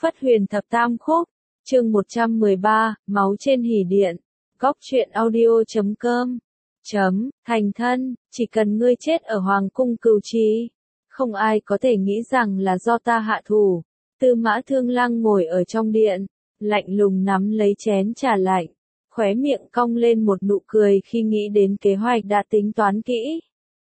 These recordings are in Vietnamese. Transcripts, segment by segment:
Phất Huyền Thập Tam Khúc, chương 113, Máu trên hỷ điện. Góc truyện audio.com. Thành thân, chỉ cần ngươi chết ở Hoàng cung Cửu Trì, không ai có thể nghĩ rằng là do ta hạ thủ. Tư Mã Thương Lăng ngồi ở trong điện, lạnh lùng nắm lấy chén trà lạnh, khóe miệng cong lên một nụ cười khi nghĩ đến kế hoạch đã tính toán kỹ.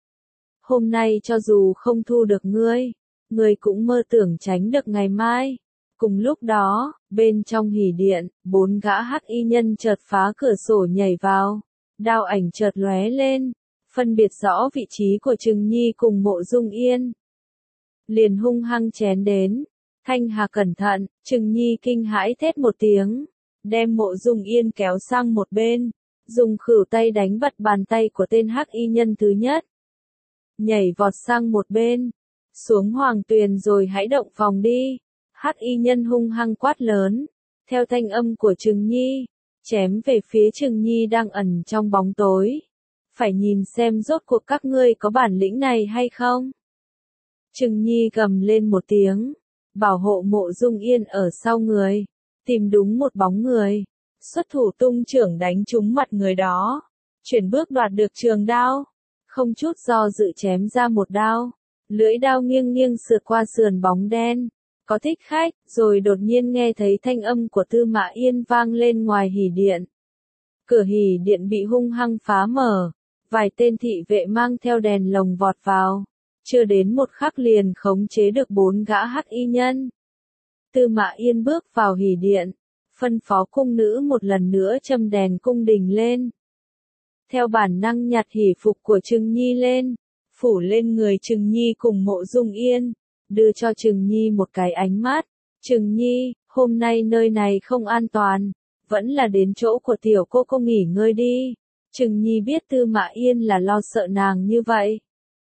Hôm nay cho dù không thu được ngươi cũng mơ tưởng tránh được ngày mai. Cùng lúc đó, bên trong hỷ điện, 4 gã hắc y nhân chợt phá cửa sổ nhảy vào, đao ảnh chợt lóe lên, phân biệt rõ vị trí của Trừng Nhi cùng Mộ Dung Yên. Liền hung hăng chém đến. Thanh Hà cẩn thận, Trừng Nhi kinh hãi thét một tiếng, đem Mộ Dung Yên kéo sang một bên, dùng khuỷu tay đánh bật bàn tay của tên hắc y nhân thứ nhất. Nhảy vọt sang một bên, xuống hoàng tuyền rồi hãy động phòng đi. Hắc y nhân hung hăng quát lớn, theo thanh âm của Trừng Nhi, chém về phía Trừng Nhi đang ẩn trong bóng tối. Phải nhìn xem rốt cuộc các ngươi có bản lĩnh này hay không. Trừng Nhi gầm lên một tiếng, bảo hộ Mộ Dung Yên ở sau người, tìm đúng một bóng người, xuất thủ tung chưởng đánh trúng mặt người đó, chuyển bước đoạt được trường đao, không chút do dự chém ra một đao, lưỡi đao nghiêng nghiêng sượt qua sườn bóng đen. Có thích khách, rồi đột nhiên nghe thấy thanh âm của Tư Mã Yên vang lên ngoài hỷ điện. Cửa hỷ điện bị hung hăng phá mở, vài tên thị vệ mang theo đèn lồng vọt vào, chưa đến một khắc liền khống chế được 4 gã hắc y nhân. Tư Mã Yên bước vào hỷ điện, phân phó cung nữ một lần nữa châm đèn cung đình lên. Theo bản năng nhặt hỷ phục của Trừng Nhi lên, phủ lên người Trừng Nhi cùng Mộ Dung Yên. Đưa cho Trừng Nhi một cái ánh mắt. Trừng Nhi, hôm nay nơi này không an toàn, vẫn là đến chỗ của tiểu cô nghỉ ngơi đi. Trừng Nhi biết Tư Mã Yên là lo sợ nàng như vậy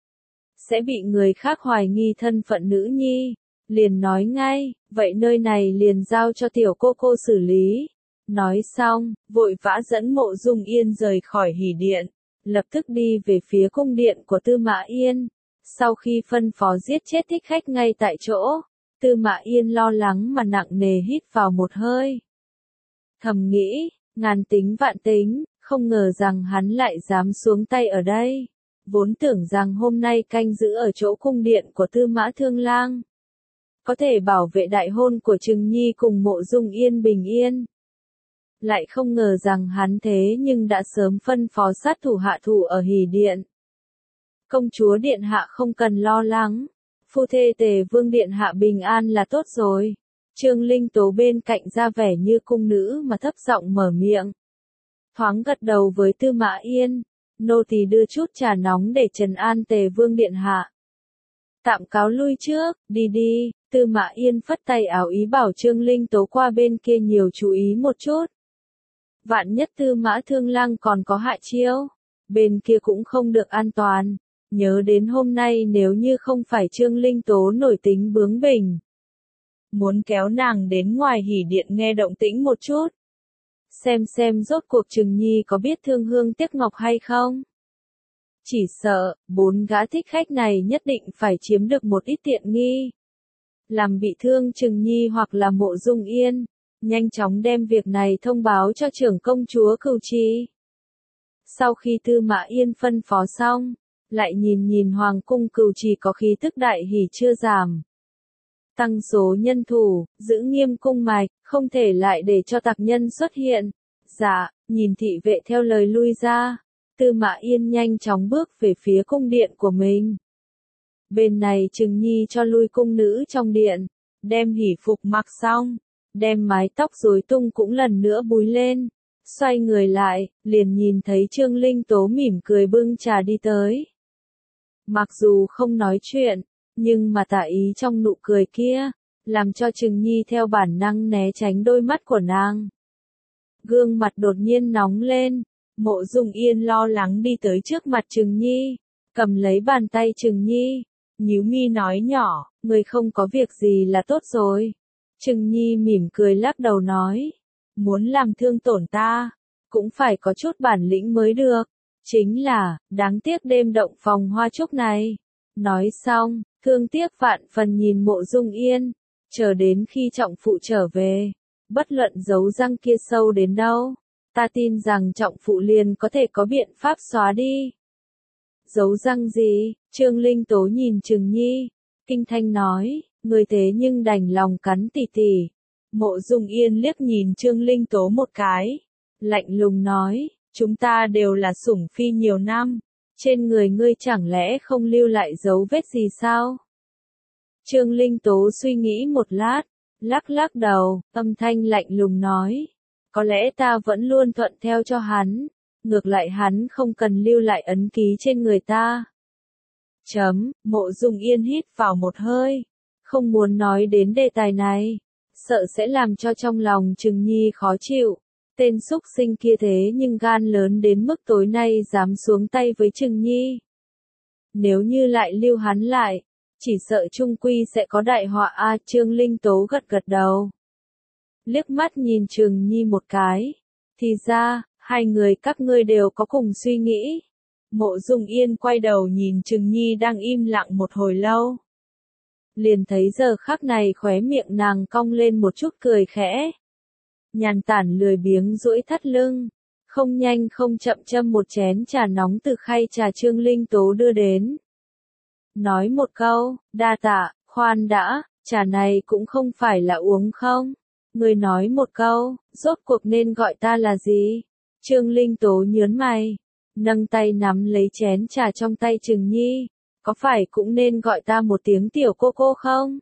sẽ bị người khác hoài nghi thân phận nữ nhi, liền nói ngay, vậy nơi này liền giao cho tiểu cô xử lý. Nói xong, vội vã dẫn Mộ Dung Yên rời khỏi hỷ điện, lập tức đi về phía cung điện của Tư Mã Yên. Sau khi phân phó giết chết thích khách ngay tại chỗ, Tư Mã Yên lo lắng mà nặng nề hít vào một hơi. Thầm nghĩ, ngàn tính vạn tính, không ngờ rằng hắn lại dám xuống tay ở đây. Vốn tưởng rằng hôm nay canh giữ ở chỗ cung điện của Tư Mã Thương Lang, có thể bảo vệ đại hôn của Trừng Nhi cùng Mộ Dung Yên bình yên. Lại không ngờ rằng hắn thế nhưng đã sớm phân phó sát thủ hạ thủ ở hỷ điện. Công chúa điện hạ không cần lo lắng, phu thê Tề Vương điện hạ bình an là tốt rồi. Trương Linh Tố bên cạnh ra vẻ như cung nữ mà thấp giọng mở miệng. Thoáng gật đầu với Tư Mã Yên, nô tỳ đưa chút trà nóng để trấn an Tề Vương điện hạ. Tạm cáo lui trước, đi đi. Tư Mã Yên phất tay áo ý bảo Trương Linh Tố qua bên kia nhiều chú ý một chút. Vạn nhất Tư Mã Thương Lăng còn có hại chiêu, bên kia cũng không được an toàn. Nhớ đến hôm nay nếu như không phải Trương Linh Tố nổi tính bướng bỉnh, muốn kéo nàng đến ngoài hỷ điện nghe động tĩnh một chút. Xem rốt cuộc Trừng Nhi có biết thương hương tiếc ngọc hay không. Chỉ sợ, 4 gã thích khách này nhất định phải chiếm được một ít tiện nghi. Làm bị thương Trừng Nhi hoặc là Mộ Dung Yên, nhanh chóng đem việc này thông báo cho trưởng công chúa Cửu Trì. Sau khi Tư Mã Yên phân phó xong, lại nhìn Hoàng cung Cửu Trì có khí tức đại hỉ chưa giảm. Tăng số nhân thủ, giữ nghiêm cung mạch, không thể lại để cho tặc nhân xuất hiện. Dạ, nhìn thị vệ theo lời lui ra, Tư Mã Yên nhanh chóng bước về phía cung điện của mình. Bên này Trừng Nhi cho lui cung nữ trong điện, đem hỷ phục mặc xong, đem mái tóc rối tung cũng lần nữa búi lên. Xoay người lại, liền nhìn thấy Trương Linh Tố mỉm cười bưng trà đi tới. Mặc dù không nói chuyện, nhưng mà tả ý trong nụ cười kia, làm cho Trừng Nhi theo bản năng né tránh đôi mắt của nàng. Gương mặt đột nhiên nóng lên, Mộ Dung Yên lo lắng đi tới trước mặt Trừng Nhi, cầm lấy bàn tay Trừng Nhi, nhíu mi nói nhỏ, người không có việc gì là tốt rồi. Trừng Nhi mỉm cười lắc đầu nói, muốn làm thương tổn ta, cũng phải có chút bản lĩnh mới được. Chính là, đáng tiếc đêm động phòng hoa trúc này. Nói xong, thương tiếc vạn phần nhìn Mộ Dung Yên. Chờ đến khi trọng phụ trở về, bất luận dấu răng kia sâu đến đâu, ta tin rằng trọng phụ liền có thể có biện pháp xóa đi. Dấu răng gì? Trương Linh Tố nhìn Trừng Nhi, kinh thanh nói, người thế nhưng đành lòng cắn tỷ tỷ. Mộ Dung Yên liếc nhìn Trương Linh Tố một cái, lạnh lùng nói, chúng ta đều là sủng phi nhiều năm, trên người ngươi chẳng lẽ không lưu lại dấu vết gì sao? Trương Linh Tố suy nghĩ một lát, lắc lắc đầu, âm thanh lạnh lùng nói, có lẽ ta vẫn luôn thuận theo cho hắn, ngược lại hắn không cần lưu lại ấn ký trên người ta. Mộ Dung Yên hít vào một hơi, không muốn nói đến đề tài này, sợ sẽ làm cho trong lòng Trừng Nhi khó chịu. Tên xúc sinh kia thế nhưng gan lớn đến mức tối nay dám xuống tay với Trừng Nhi. Nếu như lại lưu hắn lại, chỉ sợ trung quy sẽ có đại họa a. Trương Linh Tố gật gật đầu. Liếc mắt nhìn Trừng Nhi một cái, thì ra, hai người các ngươi đều có cùng suy nghĩ. Mộ Dung Yên quay đầu nhìn Trừng Nhi đang im lặng một hồi lâu. Liền thấy giờ khắc này khóe miệng nàng cong lên một chút cười khẽ. Nhàn tản lười biếng duỗi thắt lưng, không nhanh không chậm châm một chén trà nóng từ khay trà Trương Linh Tố đưa đến. Nói một câu, đa tạ, khoan đã, trà này cũng không phải là uống không. Người nói một câu, rốt cuộc nên gọi ta là gì? Trương Linh Tố nhớn mày, nâng tay nắm lấy chén trà trong tay Trừng Nhi, có phải cũng nên gọi ta một tiếng tiểu cô cô không?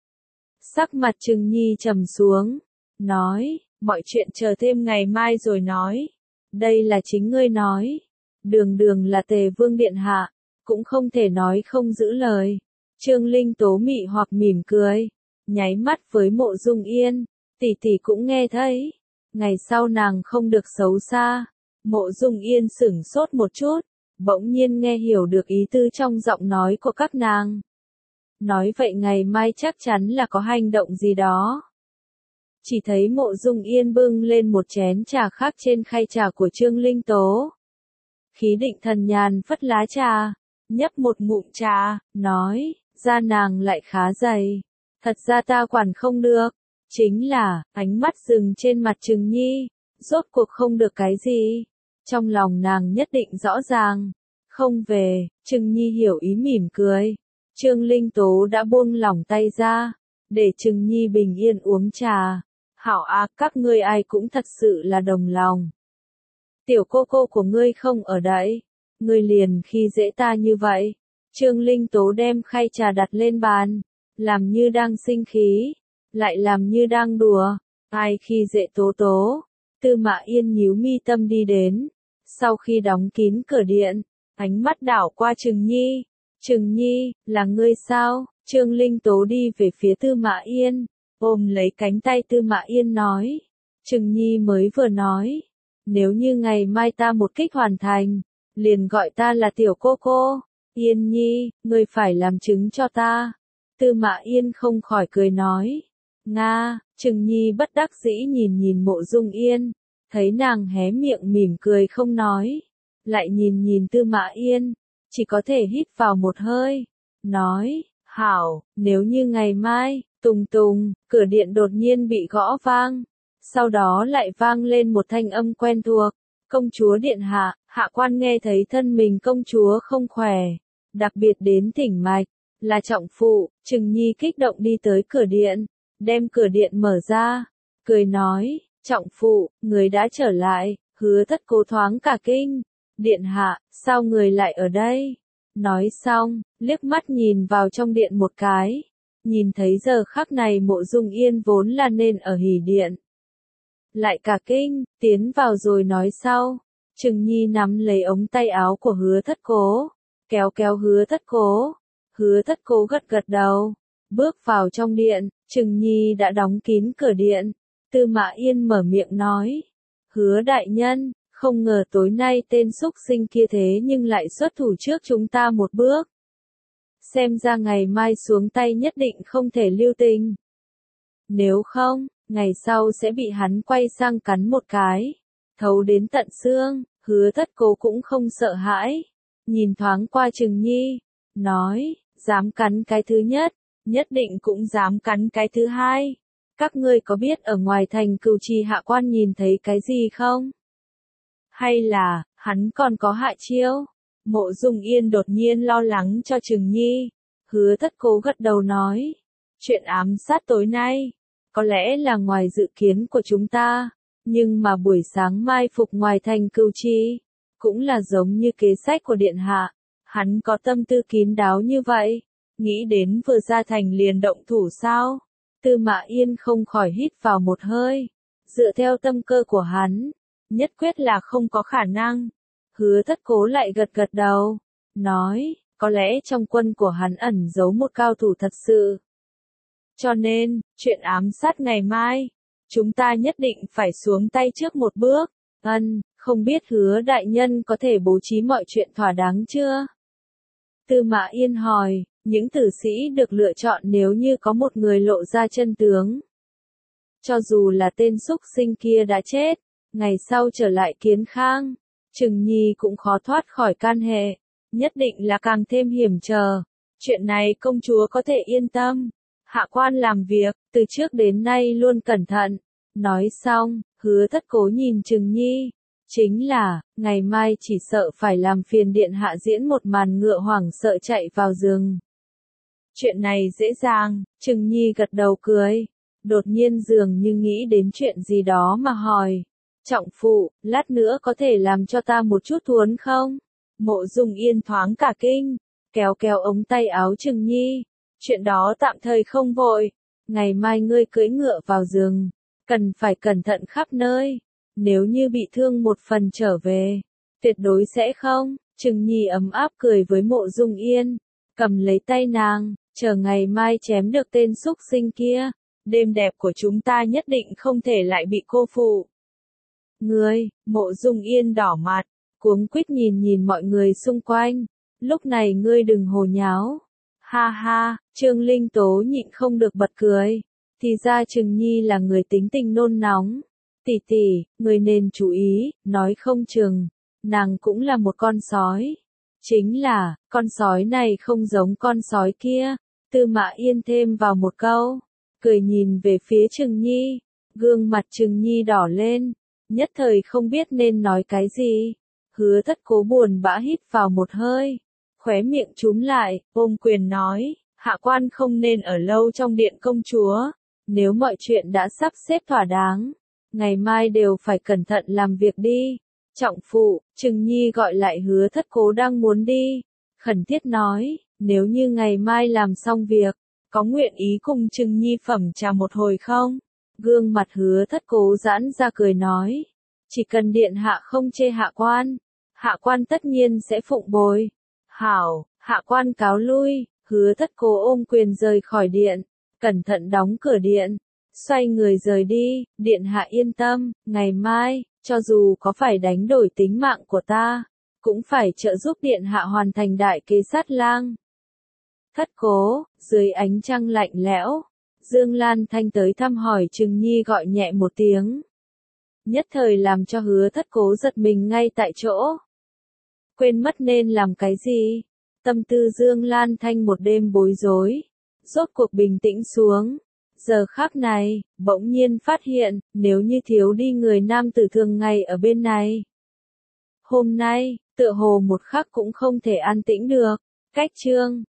Sắc mặt Trừng Nhi trầm xuống, nói, mọi chuyện chờ thêm ngày mai rồi nói. Đây là chính ngươi nói, đường đường là Tề Vương điện hạ, cũng không thể nói không giữ lời. Trương Linh Tố mị hoặc mỉm cười, nháy mắt với Mộ Dung Yên, tỷ tỷ cũng nghe thấy. Ngày sau nàng không được xấu xa. Mộ Dung Yên sửng sốt một chút, bỗng nhiên nghe hiểu được ý tư trong giọng nói của các nàng. Nói vậy ngày mai chắc chắn là có hành động gì đó. Chỉ thấy Mộ Dung Yên bưng lên một chén trà khác trên khay trà của Trương Linh Tố. Khí định thần nhàn phất lá trà, nhấp một ngụm trà, nói, da nàng lại khá dày. Thật ra ta quản không được. Chính là, ánh mắt dừng trên mặt Trừng Nhi, rốt cuộc không được cái gì. Trong lòng nàng nhất định rõ ràng. Không về, Trừng Nhi hiểu ý mỉm cười. Trương Linh Tố đã buông lỏng tay ra, để Trừng Nhi bình yên uống trà. Hảo à, các ngươi ai cũng thật sự là đồng lòng. Tiểu cô cô của ngươi không ở đây, ngươi liền khi dễ ta như vậy. Trương Linh Tố đem khay trà đặt lên bàn, làm như đang sinh khí, lại làm như đang đùa. Ai khi dễ Tố Tố? Tư Mã Yên nhíu mi tâm đi đến, sau khi đóng kín cửa điện, ánh mắt đảo qua Trừng Nhi. Trừng Nhi, là ngươi sao? Trương Linh Tố đi về phía Tư Mã Yên, ôm lấy cánh tay Tư Mã Yên nói. Trừng Nhi mới vừa nói, nếu như ngày mai ta một kích hoàn thành, liền gọi ta là tiểu cô cô. Yên Nhi, ngươi phải làm chứng cho ta. Tư Mã Yên không khỏi cười nói. Nga. Trừng Nhi bất đắc dĩ nhìn nhìn Mộ Dung Yên, thấy nàng hé miệng mỉm cười không nói, lại nhìn nhìn Tư Mã Yên, chỉ có thể hít vào một hơi, nói, hảo, nếu như ngày mai, tùng tùng, cửa điện đột nhiên bị gõ vang, sau đó lại vang lên một thanh âm quen thuộc, công chúa điện hạ. Hạ quan nghe thấy thân mình công chúa không khỏe, đặc biệt đến thỉnh mạch, là trọng phụ. Trừng Nhi kích động đi tới cửa điện, đem cửa điện mở ra, cười nói, trọng phụ, người đã trở lại. Hứa Thất Cố thoáng cả kinh, điện hạ, sao người lại ở đây? Nói xong, liếc mắt nhìn vào trong điện một cái, nhìn thấy giờ khắc này Mộ Dung Yên vốn là nên ở hỉ điện, lại cả kinh, tiến vào rồi nói sau. Trừng Nhi nắm lấy ống tay áo của Hứa Thất Cố, kéo kéo Hứa Thất Cố. Hứa Thất Cố gật gật đầu, bước vào trong điện. Trừng Nhi đã đóng kín cửa điện. Tư Mã Yên mở miệng nói, Hứa đại nhân, không ngờ tối nay tên xúc sinh kia thế nhưng lại xuất thủ trước chúng ta một bước. Xem ra ngày mai xuống tay nhất định không thể lưu tình. Nếu không, ngày sau sẽ bị hắn quay sang cắn một cái, thấu đến tận xương. Hứa Thất Cố cũng không sợ hãi, nhìn thoáng qua Trừng Nhi, nói, dám cắn cái thứ nhất, nhất định cũng dám cắn cái thứ hai. Các ngươi có biết ở ngoài thành Cửu Trì hạ quan nhìn thấy cái gì không? Hay là, hắn còn có hại chiêu? Mộ Dung Yên đột nhiên lo lắng cho Trừng Nhi. Hứa Thất Cố gật đầu nói. Chuyện ám sát tối nay, có lẽ là ngoài dự kiến của chúng ta. Nhưng mà buổi sáng mai phục ngoài thành Cửu Trì, cũng là giống như kế sách của Điện Hạ. Hắn có tâm tư kín đáo như vậy, nghĩ đến vừa ra thành liền động thủ sao? Tư Mã Yên không khỏi hít vào một hơi. Dựa theo tâm cơ của hắn, nhất quyết là không có khả năng. Hứa Thất Cố lại gật gật đầu, nói, có lẽ trong quân của hắn ẩn giấu một cao thủ thật sự. Cho nên, chuyện ám sát ngày mai, chúng ta nhất định phải xuống tay trước một bước. Không biết Hứa đại nhân có thể bố trí mọi chuyện thỏa đáng chưa? Tư Mã Yên hỏi, những tử sĩ được lựa chọn nếu như có một người lộ ra chân tướng. Cho dù là tên súc sinh kia đã chết, ngày sau trở lại Kiến Khang, Trừng Nhi cũng khó thoát khỏi can hệ, nhất định là càng thêm hiểm trở. Chuyện này công chúa có thể yên tâm. Hạ quan làm việc, từ trước đến nay luôn cẩn thận. Nói xong, Hứa Thất Cố nhìn Trừng Nhi. Chính là, ngày mai chỉ sợ phải làm phiền điện hạ diễn một màn ngựa hoảng sợ chạy vào rừng. Chuyện này dễ dàng, Trừng Nhi gật đầu cười. Đột nhiên dường như nghĩ đến chuyện gì đó mà hỏi. Trọng phụ, lát nữa có thể làm cho ta một chút thuấn không? Mộ Dung Yên thoáng cả kinh, kéo kéo ống tay áo Trừng Nhi. Chuyện đó tạm thời không vội. Ngày mai ngươi cưỡi ngựa vào rừng, cần phải cẩn thận khắp nơi. Nếu như bị thương một phần trở về, tuyệt đối sẽ không. Trừng Nhi ấm áp cười với Mộ Dung Yên, cầm lấy tay nàng, chờ ngày mai chém được tên súc sinh kia. Đêm đẹp của chúng ta nhất định không thể lại bị cô phụ. Ngươi, Mộ Dung Yên đỏ mặt, cuống quýt nhìn mọi người xung quanh. Lúc này ngươi đừng hồ nháo. Ha ha, Trương Linh Tố nhịn không được bật cười. Thì ra Trừng Nhi là người tính tình nôn nóng. Tỷ tỷ, người nên chú ý, nói không chừng, nàng cũng là một con sói. Chính là, con sói này không giống con sói kia. Tư Mã Yên thêm vào một câu, cười nhìn về phía Trừng Nhi. Gương mặt Trừng Nhi đỏ lên, nhất thời không biết nên nói cái gì. Hứa Thất Cố buồn bã hít vào một hơi, khóe miệng chúm lại, ôm quyền nói, hạ quan không nên ở lâu trong điện công chúa. Nếu mọi chuyện đã sắp xếp thỏa đáng, ngày mai đều phải cẩn thận làm việc đi. Trọng phụ, Trừng Nhi gọi lại Hứa Thất Cố đang muốn đi, khẩn thiết nói, nếu như ngày mai làm xong việc, có nguyện ý cùng Trừng Nhi phẩm trà một hồi không? Gương mặt Hứa Thất Cố giãn ra cười nói, chỉ cần điện hạ không chê hạ quan tất nhiên sẽ phụng bồi. Hảo, hạ quan cáo lui. Hứa Thất Cố ôm quyền rời khỏi điện, cẩn thận đóng cửa điện, xoay người rời đi. Điện hạ yên tâm, ngày mai, cho dù có phải đánh đổi tính mạng của ta, cũng phải trợ giúp điện hạ hoàn thành đại kế sát lang. Thất Cố, dưới ánh trăng lạnh lẽo, Dương Lan Thanh tới thăm hỏi Trừng Nhi gọi nhẹ một tiếng. Nhất thời làm cho Hứa Thất Cố giật mình ngay tại chỗ. Quên mất nên làm cái gì? Tâm tư Dương Lan Thanh một đêm bối rối, rốt cuộc bình tĩnh xuống. Giờ khắc này, bỗng nhiên phát hiện, nếu như thiếu đi người nam tử thường ngày ở bên này, hôm nay, tựa hồ một khắc cũng không thể an tĩnh được. Cách chương